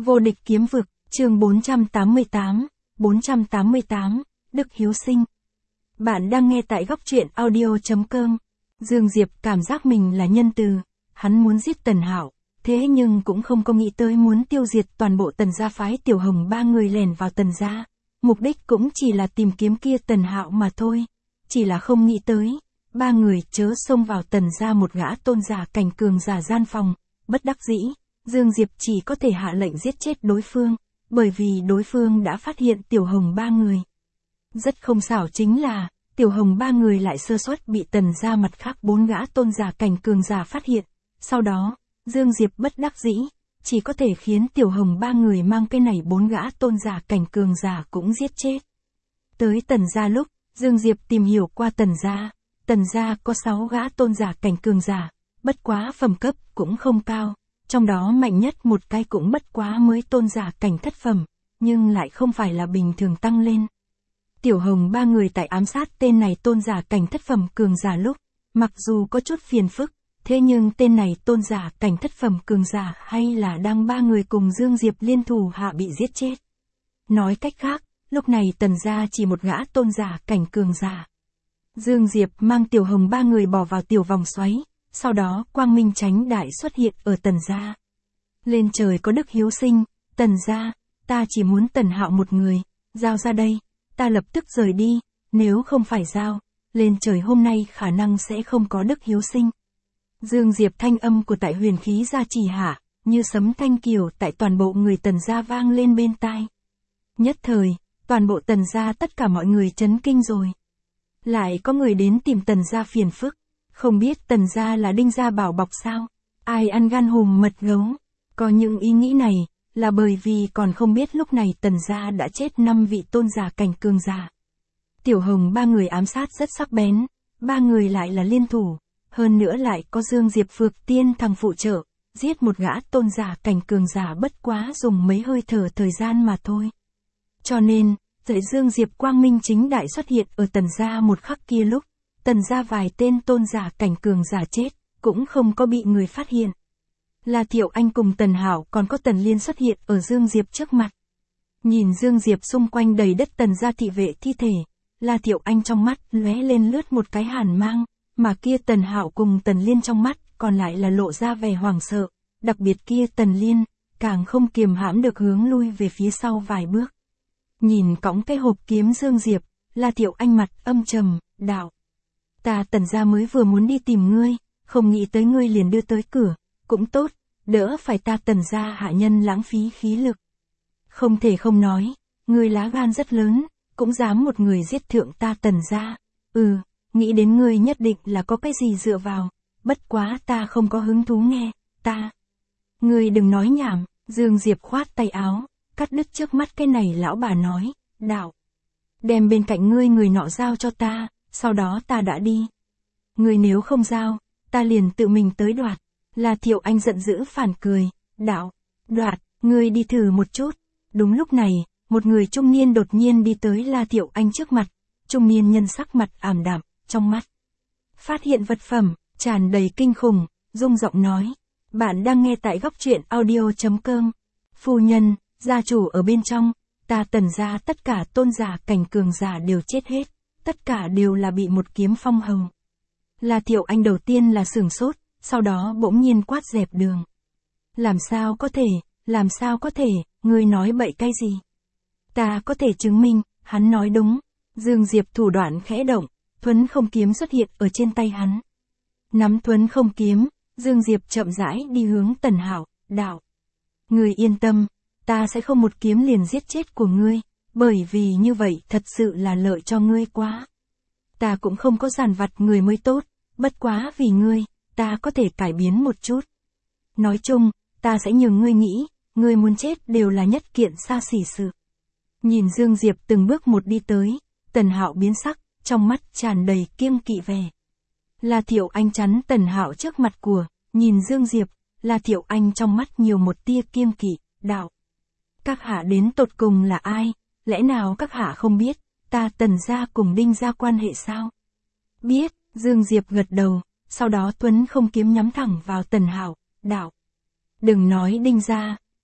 Vô địch kiếm vực, chương 488, Đức Hiếu Sinh. Bạn đang nghe tại góc truyện audio.com. Dương Diệp cảm giác mình là nhân từ, hắn muốn giết Tần Hạo, thế nhưng cũng không có nghĩ tới muốn tiêu diệt toàn bộ Tần gia phái Tiểu Hồng ba người lẻn vào Tần gia. Mục đích cũng chỉ là tìm kiếm kia Tần Hạo mà thôi, chỉ là không nghĩ tới, ba người chớ xông vào Tần gia một gã tôn giả cảnh cường giả gian phòng, bất đắc dĩ. Dương Diệp chỉ có thể hạ lệnh giết chết đối phương, bởi vì đối phương đã phát hiện Tiểu Hồng ba người. Rất không xảo chính là, Tiểu Hồng ba người lại sơ suất bị Tần gia mặt khác bốn gã tôn giả cảnh cường giả phát hiện. Sau đó, Dương Diệp bất đắc dĩ, chỉ có thể khiến Tiểu Hồng ba người mang cái này bốn gã tôn giả cảnh cường giả cũng giết chết. Tới Tần gia lúc, Dương Diệp tìm hiểu qua Tần gia có 6 gã tôn giả cảnh cường giả, bất quá phẩm cấp cũng không cao. Trong đó mạnh nhất một cái cũng bất quá mới tôn giả cảnh thất phẩm, nhưng lại không phải là bình thường tăng lên. Tiểu Hồng ba người tại ám sát tên này tôn giả cảnh thất phẩm cường giả lúc, mặc dù có chút phiền phức, thế nhưng tên này tôn giả cảnh thất phẩm cường giả hay là đang ba người cùng Dương Diệp liên thủ hạ bị giết chết. Nói cách khác, lúc này Tần gia chỉ một gã tôn giả cảnh cường giả. Dương Diệp mang Tiểu Hồng ba người bỏ vào tiểu vòng xoáy. Sau đó quang minh chánh đại xuất hiện ở Tần gia. Lên trời có Đức Hiếu Sinh, Tần gia, ta chỉ muốn Tần Hạo một người, giao ra đây, ta lập tức rời đi, nếu không phải giao, lên trời hôm nay khả năng sẽ không có Đức Hiếu Sinh. Dương Diệp thanh âm của tại huyền khí gia trì hạ, như sấm thanh kiều tại toàn bộ người Tần gia vang lên bên tai. Nhất thời, toàn bộ Tần gia tất cả mọi người chấn kinh rồi. Lại có người đến tìm Tần gia phiền phức. Không biết Tần gia là Đinh gia bảo bọc sao? Ai ăn gan hùm mật gấu? Có những ý nghĩ này, là bởi vì còn không biết lúc này Tần gia đã chết 5 vị tôn giả cảnh cường giả. Tiểu Hồng ba người ám sát rất sắc bén, ba người lại là liên thủ, hơn nữa lại có Dương Diệp Phược Tiên thằng phụ trợ, giết một gã tôn giả cảnh cường giả bất quá dùng mấy hơi thở thời gian mà thôi. Cho nên, dạy Dương Diệp quang minh chính đại xuất hiện ở Tần gia một khắc kia lúc, Tần gia vài tên tôn giả cảnh cường giả chết, cũng không có bị người phát hiện. La Thiệu Anh cùng Tần Hạo còn có Tần Liên xuất hiện ở Dương Diệp trước mặt. Nhìn Dương Diệp xung quanh đầy đất Tần gia thị vệ thi thể, La Thiệu Anh trong mắt lóe lên lướt một cái hàn mang, mà kia Tần Hạo cùng Tần Liên trong mắt còn lại là lộ ra vẻ hoảng sợ, đặc biệt kia Tần Liên, càng không kiềm hãm được hướng lui về phía sau vài bước. Nhìn cõng cái hộp kiếm Dương Diệp, La Thiệu Anh mặt âm trầm, đạo. Ta Tần gia mới vừa muốn đi tìm ngươi, không nghĩ tới ngươi liền đưa tới cửa, cũng tốt, đỡ phải ta Tần gia hạ nhân lãng phí khí lực. Không thể không nói, ngươi lá gan rất lớn, cũng dám một người giết thượng ta Tần gia. Nghĩ đến ngươi nhất định là có cái gì dựa vào, bất quá ta không có hứng thú nghe, Ngươi đừng nói nhảm, Dương Diệp khoát tay áo, cắt đứt trước mắt cái này lão bà nói, đạo. Đem bên cạnh ngươi người nọ giao cho ta. Sau đó ta đã đi. Ngươi nếu không giao, ta liền tự mình tới đoạt. La Thiệu Anh giận dữ phản cười, đạo, đoạt, ngươi đi thử một chút. Đúng lúc này, một người trung niên đột nhiên đi tới La Thiệu Anh trước mặt. Trung niên nhân sắc mặt ảm đạm, trong mắt phát hiện vật phẩm, tràn đầy kinh khủng, rung giọng nói. Bạn đang nghe tại góc truyện audio.com. Phu nhân, gia chủ ở bên trong, ta Tần gia tất cả tôn giả cảnh cường giả đều chết hết. Tất cả đều là bị một kiếm phong hầu. La Thiệu Anh đầu tiên là sửng sốt, sau đó bỗng nhiên quát dẹp đường. Làm sao có thể, ngươi nói bậy cái gì? Ta có thể chứng minh, hắn nói đúng. Dương Diệp thủ đoạn khẽ động, thuấn không kiếm xuất hiện ở trên tay hắn. Nắm thuấn không kiếm, Dương Diệp chậm rãi đi hướng Tần Hạo, đạo. Ngươi yên tâm, ta sẽ không một kiếm liền giết chết của ngươi. Bởi vì như vậy thật sự là lợi cho ngươi quá. Ta cũng không có giàn vặt người mới tốt, bất quá vì ngươi, ta có thể cải biến một chút. Nói chung, ta sẽ nhường ngươi nghĩ, ngươi muốn chết đều là nhất kiện xa xỉ sự. Nhìn Dương Diệp từng bước một đi tới, Tần Hạo biến sắc, trong mắt tràn đầy kiêng kỵ vẻ. La Thiệu Anh chắn Tần Hạo trước mặt của, nhìn Dương Diệp, La Thiệu Anh trong mắt nhiều một tia kiêng kỵ, đạo. Các hạ đến tột cùng là ai? Lẽ nào các hạ không biết, ta Tần gia cùng Đinh gia quan hệ sao? Biết, Dương Diệp gật đầu, sau đó Tuấn không kiếm nhắm thẳng vào Tần Hạo, đạo. Đừng nói Đinh gia,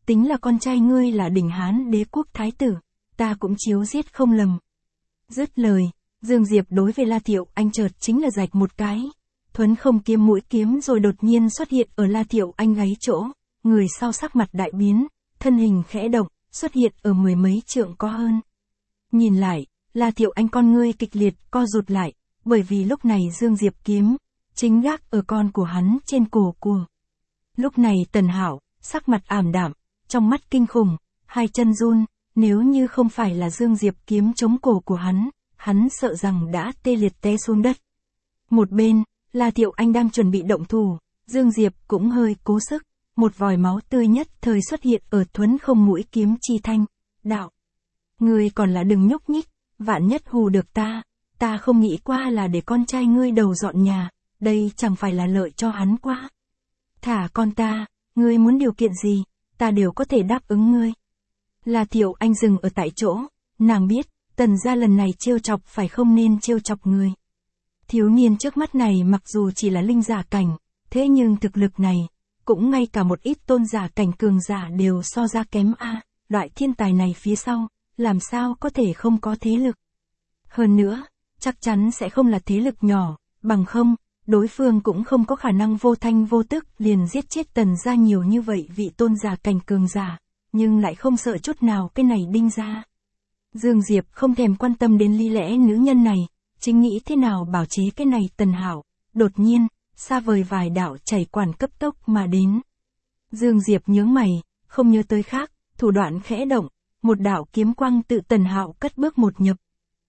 tính là con trai ngươi là Đỉnh Hán Đế quốc thái tử, ta cũng chiếu giết không lầm. Dứt lời, Dương Diệp đối với La Thiệu Anh chợt chính là rạch một cái. Thuấn không kiếm mũi kiếm rồi đột nhiên xuất hiện ở La Thiệu Anh gáy chỗ, người sau sắc mặt đại biến, thân hình khẽ động, xuất hiện ở mười mấy trượng có hơn. Nhìn lại, La Thiệu Anh con ngươi kịch liệt co rụt lại, bởi vì lúc này Dương Diệp kiếm chính gác ở con của hắn trên cổ của. Lúc này Tần Hạo, sắc mặt ảm đạm, trong mắt kinh khủng, hai chân run, nếu như không phải là Dương Diệp kiếm chống cổ của hắn sợ rằng đã tê liệt té xuống đất. Một bên, La Thiệu Anh đang chuẩn bị động thủ, Dương Diệp cũng hơi cố sức, một vòi máu tươi nhất thời xuất hiện ở Thuấn không mũi kiếm chi thanh. Đạo, ngươi còn là đừng nhúc nhích, vạn nhất hù được ta không nghĩ qua là để con trai ngươi đầu dọn nhà, đây chẳng phải là lợi cho hắn quá. Thả con ta, ngươi muốn điều kiện gì, ta đều có thể đáp ứng ngươi. La Thiệu Anh dừng ở tại chỗ, nàng biết, Tần gia lần này trêu chọc phải không nên trêu chọc người. Thiếu niên trước mắt này mặc dù chỉ là linh giả cảnh, thế nhưng thực lực này, cũng ngay cả một ít tôn giả cảnh cường giả đều so ra kém a. Loại thiên tài này phía sau, làm sao có thể không có thế lực. Hơn nữa, chắc chắn sẽ không là thế lực nhỏ, bằng không, đối phương cũng không có khả năng vô thanh vô tức liền giết chết Tần gia nhiều như vậy vị tôn giả cảnh cường giả, nhưng lại không sợ chút nào cái này đinh ra. Dương Diệp không thèm quan tâm đến lý lẽ nữ nhân này, chính nghĩ thế nào bảo chế cái này Tần Hạo, đột nhiên, xa vời vài đạo chảy quản cấp tốc mà đến. Dương Diệp nhướng mày, không nhớ tới khác, thủ đoạn khẽ động, một đạo kiếm quang tự Tần Hạo cất bước một nhập.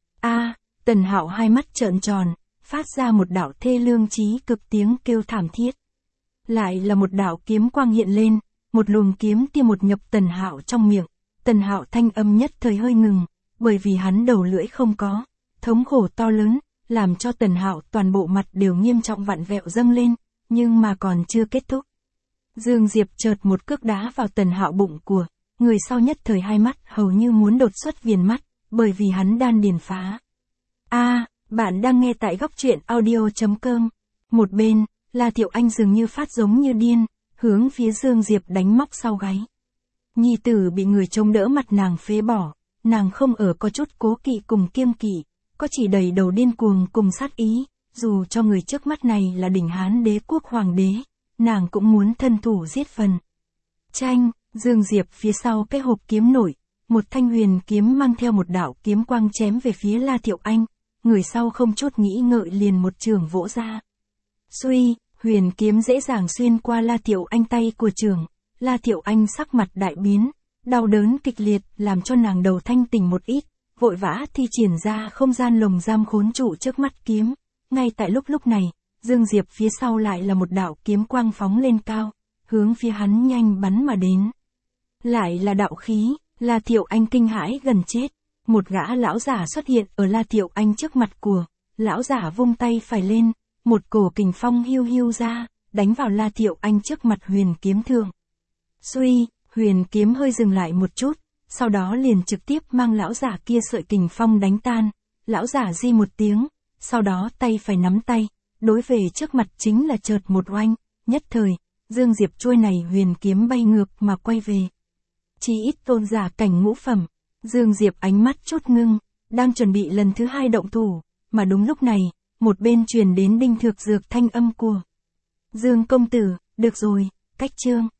Tần Hạo hai mắt trợn tròn, phát ra một đạo thê lương chí cực tiếng kêu thảm thiết. Lại là một đạo kiếm quang hiện lên, một luồng kiếm tiêm một nhập Tần Hạo trong miệng. Tần Hạo thanh âm nhất thời hơi ngừng, bởi vì hắn đầu lưỡi không có, thống khổ to lớn, làm cho Tần Hạo toàn bộ mặt đều nghiêm trọng vặn vẹo dâng lên, nhưng mà còn chưa kết thúc. Dương Diệp chợt một cước đá vào Tần Hạo bụng của, người sau nhất thời hai mắt hầu như muốn đột xuất viền mắt, bởi vì hắn đan điền phá. Bạn đang nghe tại góc truyện audio.com. Một bên, La Thiệu Anh dường như phát giống như điên, hướng phía Dương Diệp đánh móc sau gáy. Nhi tử bị người chống đỡ mặt nàng phế bỏ, nàng không ở có chút cố kỵ cùng kiêng kỵ, có chỉ đầy đầu điên cuồng cùng sát ý, dù cho người trước mắt này là Đỉnh Hán Đế quốc hoàng đế, nàng cũng muốn thân thủ giết phần. Chanh, Dương Diệp phía sau cái hộp kiếm nổi, một thanh huyền kiếm mang theo một đạo kiếm quang chém về phía La Thiệu Anh, người sau không chút nghĩ ngợi liền một trường vỗ ra. Suy, huyền kiếm dễ dàng xuyên qua La Thiệu Anh tay của trường. La Thiệu Anh sắc mặt đại biến, đau đớn kịch liệt làm cho nàng đầu thanh tỉnh một ít, vội vã thi triển ra không gian lồng giam khốn trụ trước mắt kiếm. Ngay tại lúc này, Dương Diệp phía sau lại là một đạo kiếm quang phóng lên cao, hướng phía hắn nhanh bắn mà đến. Lại là đạo khí, La Thiệu Anh kinh hãi gần chết. Một gã lão giả xuất hiện ở La Thiệu Anh trước mặt của, lão giả vung tay phải lên, một cổ kình phong hiu hiu ra, đánh vào La Thiệu Anh trước mặt huyền kiếm thượng. Suy, huyền kiếm hơi dừng lại một chút, sau đó liền trực tiếp mang lão giả kia sợi kình phong đánh tan, lão giả di một tiếng, sau đó tay phải nắm tay, đối về trước mặt chính là chợt một oanh, nhất thời, Dương Diệp chuôi này huyền kiếm bay ngược mà quay về. Chỉ ít tôn giả cảnh ngũ phẩm, Dương Diệp ánh mắt chút ngưng, đang chuẩn bị lần thứ hai động thủ, mà đúng lúc này, một bên truyền đến Đinh Thược Dược thanh âm của. Dương công tử, được rồi, cách chương.